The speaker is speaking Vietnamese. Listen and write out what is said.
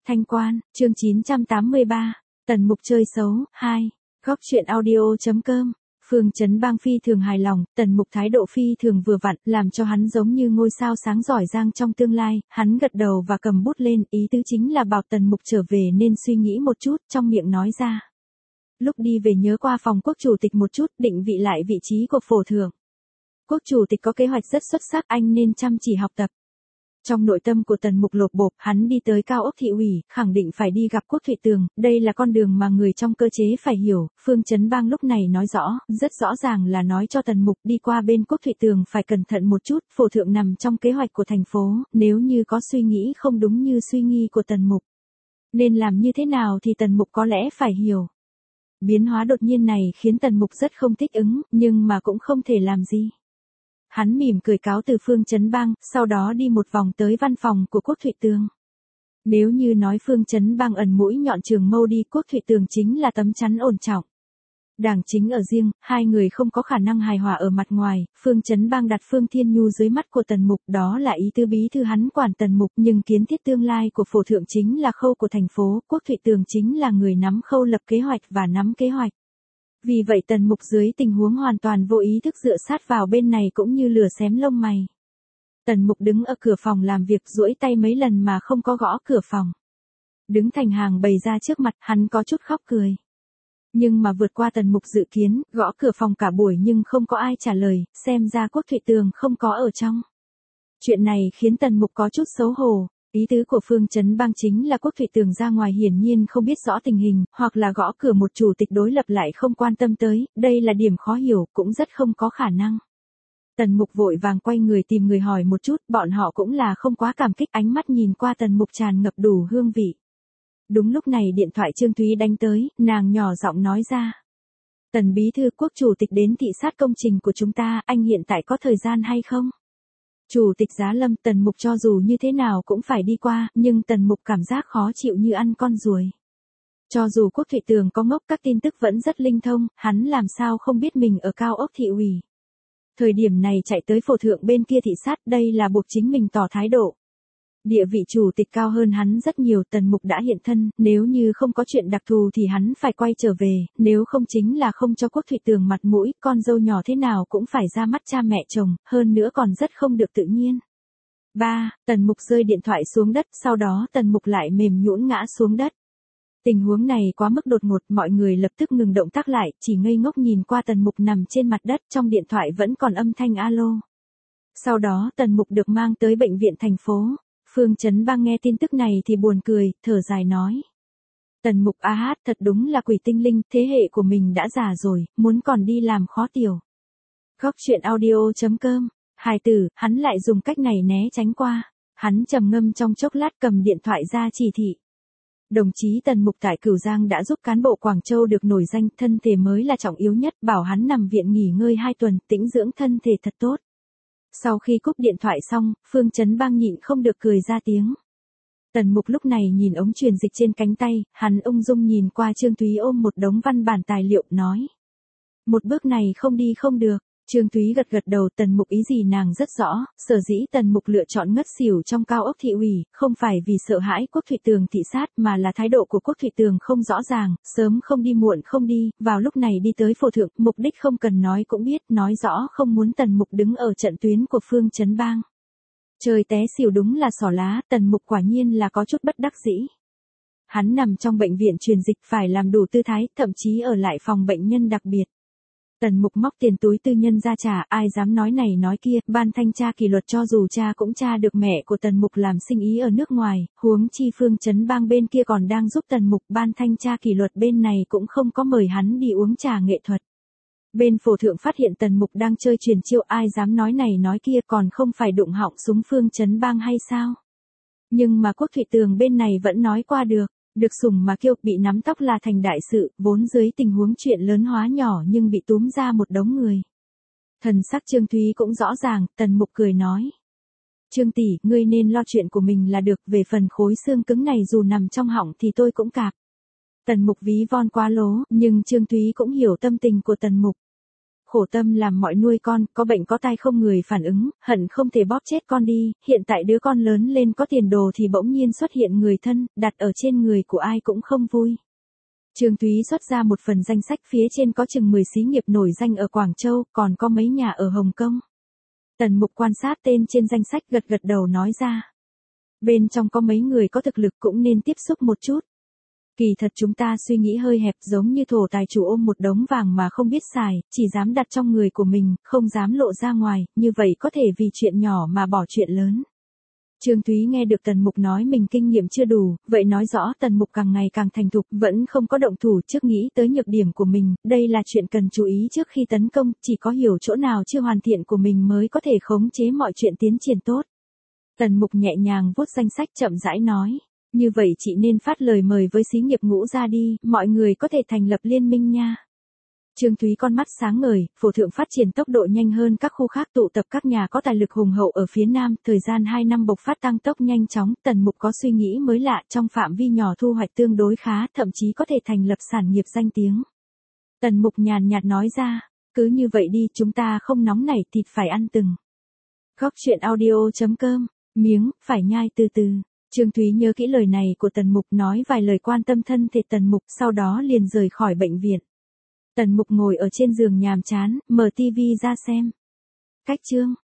Thanh Quan, chương 983, Tần Mục chơi xấu, 2, Góc truyện audio.com. Phương Chấn Bang phi thường hài lòng, Tần Mục thái độ phi thường vừa vặn, làm cho hắn giống như ngôi sao sáng giỏi giang trong tương lai, hắn gật đầu và cầm bút lên, ý tứ chính là bảo Tần Mục trở về nên suy nghĩ một chút, trong miệng nói ra. Lúc đi về nhớ qua phòng quốc chủ tịch một chút, định vị lại vị trí của phổ thượng. Quốc chủ tịch có kế hoạch rất xuất sắc, anh nên chăm chỉ học tập. Trong nội tâm của Tần Mục lột bột, hắn đi tới cao ốc thị ủy, khẳng định phải đi gặp Quốc Thụy Tường, đây là con đường mà người trong cơ chế phải hiểu. Phương Chấn Bang lúc này nói rõ, rất rõ ràng là nói cho Tần Mục đi qua bên Quốc Thụy Tường phải cẩn thận một chút, phổ thượng nằm trong kế hoạch của thành phố, nếu như có suy nghĩ không đúng như suy nghi của Tần Mục. Nên làm như thế nào thì Tần Mục có lẽ phải hiểu. Biến hóa đột nhiên này khiến Tần Mục rất không thích ứng, nhưng mà cũng không thể làm gì. Hắn mỉm cười cáo từ Phương Chấn Bang, sau đó đi một vòng tới văn phòng của Quốc Thụy Tường. Nếu như nói Phương Chấn Bang ẩn mũi nhọn trường mâu đi, Quốc Thụy Tường chính là tấm chắn ổn trọng. Đảng chính ở riêng, hai người không có khả năng hài hòa ở mặt ngoài, Phương Chấn Bang đặt Phương Thiên Nhu dưới mắt của Tần Mục, đó là ý tứ bí thư hắn quản Tần Mục, nhưng kiến thiết tương lai của phổ thượng chính là khâu của thành phố, Quốc Thụy Tường chính là người nắm khâu lập kế hoạch và nắm kế hoạch. Vì vậy Tần Mục dưới tình huống hoàn toàn vô ý thức dựa sát vào bên này cũng như lửa xém lông mày. Tần Mục đứng ở cửa phòng làm việc duỗi tay mấy lần mà không có gõ cửa phòng. Đứng thành hàng bày ra trước mặt, hắn có chút khóc cười. Nhưng mà vượt qua Tần Mục dự kiến, gõ cửa phòng cả buổi nhưng không có ai trả lời, xem ra Quốc Thụy Tường không có ở trong. Chuyện này khiến Tần Mục có chút xấu hổ. Ý tứ của Phương Chấn Bang chính là Quốc Thụy Tường ra ngoài hiển nhiên không biết rõ tình hình, hoặc là gõ cửa một chủ tịch đối lập lại không quan tâm tới, đây là điểm khó hiểu, cũng rất không có khả năng. Tần Mục vội vàng quay người tìm người hỏi một chút, bọn họ cũng là không quá cảm kích, ánh mắt nhìn qua Tần Mục tràn ngập đủ hương vị. Đúng lúc này điện thoại Trương Thúy đánh tới, nàng nhỏ giọng nói ra. Tần bí thư, Quốc chủ tịch đến thị sát công trình của chúng ta, anh hiện tại có thời gian hay không? Chủ tịch Giá Lâm, Tần Mục cho dù như thế nào cũng phải đi qua, nhưng Tần Mục cảm giác khó chịu như ăn con ruồi. Cho dù Quốc Thụy Tường có ngốc, các tin tức vẫn rất linh thông, hắn làm sao không biết mình ở cao ốc thị ủy. Thời điểm này chạy tới phổ thượng bên kia thị sát, đây là buộc chính mình tỏ thái độ. Địa vị chủ tịch cao hơn hắn rất nhiều, Tần Mục đã hiện thân, nếu như không có chuyện đặc thù thì hắn phải quay trở về, nếu không chính là không cho Quốc Thụy Tường mặt mũi, con dâu nhỏ thế nào cũng phải ra mắt cha mẹ chồng, hơn nữa còn rất không được tự nhiên. 3. Tần Mục rơi điện thoại xuống đất, sau đó Tần Mục lại mềm nhũn ngã xuống đất. Tình huống này quá mức đột ngột, mọi người lập tức ngừng động tác lại, chỉ ngây ngốc nhìn qua Tần Mục nằm trên mặt đất, trong điện thoại vẫn còn âm thanh alo. Sau đó Tần Mục được mang tới bệnh viện thành phố. Phương Chấn Bang nghe tin tức này thì buồn cười, thở dài nói. Tần Mục thật đúng là quỷ tinh linh, thế hệ của mình đã già rồi, muốn còn đi làm khó tiểu. Góc truyện audio.com, hài tử, hắn lại dùng cách này né tránh qua. Hắn trầm ngâm trong chốc lát cầm điện thoại ra chỉ thị. Đồng chí Tần Mục tại Cửu Giang đã giúp cán bộ Quảng Châu được nổi danh, thân thể mới là trọng yếu nhất, bảo hắn nằm viện nghỉ ngơi 2 tuần, tĩnh dưỡng thân thể thật tốt. Sau khi cúp điện thoại xong, Phương Chấn Bang nhịn không được cười ra tiếng. Tần Mục lúc này nhìn ống truyền dịch trên cánh tay, hắn ung dung nhìn qua Trương Thúy ôm một đống văn bản tài liệu, nói. Một bước này không đi không được. Trương Thúy gật gật đầu, Tần Mục ý gì nàng rất rõ, sở dĩ Tần Mục lựa chọn ngất xỉu trong cao ốc thị ủy, không phải vì sợ hãi Quốc Thụy Tường thị sát mà là thái độ của Quốc Thụy Tường không rõ ràng, sớm không đi muộn không đi, vào lúc này đi tới phổ thượng, mục đích không cần nói cũng biết, nói rõ không muốn Tần Mục đứng ở trận tuyến của Phương Chấn Bang. Trời té xỉu đúng là xỏ lá, Tần Mục quả nhiên là có chút bất đắc dĩ. Hắn nằm trong bệnh viện truyền dịch phải làm đủ tư thái, thậm chí ở lại phòng bệnh nhân đặc biệt. Tần Mục móc tiền túi tư nhân ra trả, ai dám nói này nói kia, ban thanh tra kỷ luật cho dù cha cũng tra được mẹ của Tần Mục làm sinh ý ở nước ngoài, huống chi Phương Chấn Bang bên kia còn đang giúp Tần Mục, ban thanh tra kỷ luật bên này cũng không có mời hắn đi uống trà nghệ thuật. Bên phổ thượng phát hiện Tần Mục đang chơi truyền chiêu, ai dám nói này nói kia, còn không phải đụng họng súng Phương Chấn Bang hay sao? Nhưng mà Quốc Thụy Tường bên này vẫn nói qua được. Được sủng mà kêu, bị nắm tóc là thành đại sự, vốn dưới tình huống chuyện lớn hóa nhỏ nhưng bị túm ra một đống người. Thần sắc Trương Thúy cũng rõ ràng, Tần Mục cười nói. Trương tỷ, ngươi nên lo chuyện của mình là được, về phần khối xương cứng này dù nằm trong họng thì tôi cũng cạp. Tần Mục ví von quá lố, nhưng Trương Thúy cũng hiểu tâm tình của Tần Mục. khổ tâm làm mọi nuôi con, có bệnh có tai không người phản ứng, hận không thể bóp chết con đi, hiện tại đứa con lớn lên có tiền đồ thì bỗng nhiên xuất hiện người thân, đặt ở trên người của ai cũng không vui. Trương Thúy xuất ra một phần danh sách, phía trên có chừng 10 xí nghiệp nổi danh ở Quảng Châu, còn có mấy nhà ở Hồng Kông. Tần Mục quan sát tên trên danh sách, gật gật đầu nói ra. Bên trong có mấy người có thực lực, cũng nên tiếp xúc một chút. Kỳ thật chúng ta suy nghĩ hơi hẹp, giống như thổ tài chủ ôm một đống vàng mà không biết xài, chỉ dám đặt trong người của mình, không dám lộ ra ngoài, như vậy có thể vì chuyện nhỏ mà bỏ chuyện lớn. Trương Thúy nghe được Tần Mục nói mình kinh nghiệm chưa đủ, vậy nói rõ Tần Mục càng ngày càng thành thục, vẫn không có động thủ trước, nghĩ tới nhược điểm của mình, đây là chuyện cần chú ý trước khi tấn công, chỉ có hiểu chỗ nào chưa hoàn thiện của mình mới có thể khống chế mọi chuyện tiến triển tốt. Tần Mục nhẹ nhàng vuốt danh sách, chậm rãi nói, như vậy chị nên phát lời mời với xí nghiệp Ngũ ra đi, mọi người có thể thành lập liên minh nha. Trương Thúy con mắt sáng ngời, phổ thượng phát triển tốc độ nhanh hơn các khu khác, tụ tập các nhà có tài lực hùng hậu ở phía Nam, thời gian 2 năm bộc phát tăng tốc nhanh chóng, Tần Mục có suy nghĩ mới lạ, trong phạm vi nhỏ thu hoạch tương đối khá, thậm chí có thể thành lập sản nghiệp danh tiếng. Tần Mục nhàn nhạt nói ra, cứ như vậy đi, chúng ta không nóng nảy, thịt phải ăn từng. Góc truyện audio.com, miếng, phải nhai từ từ. Trương Thúy nhớ kỹ lời này của Tần Mục, nói vài lời quan tâm thân thể Tần Mục, sau đó liền rời khỏi bệnh viện. Tần Mục ngồi ở trên giường nhàm chán, mở tivi ra xem. Cách chương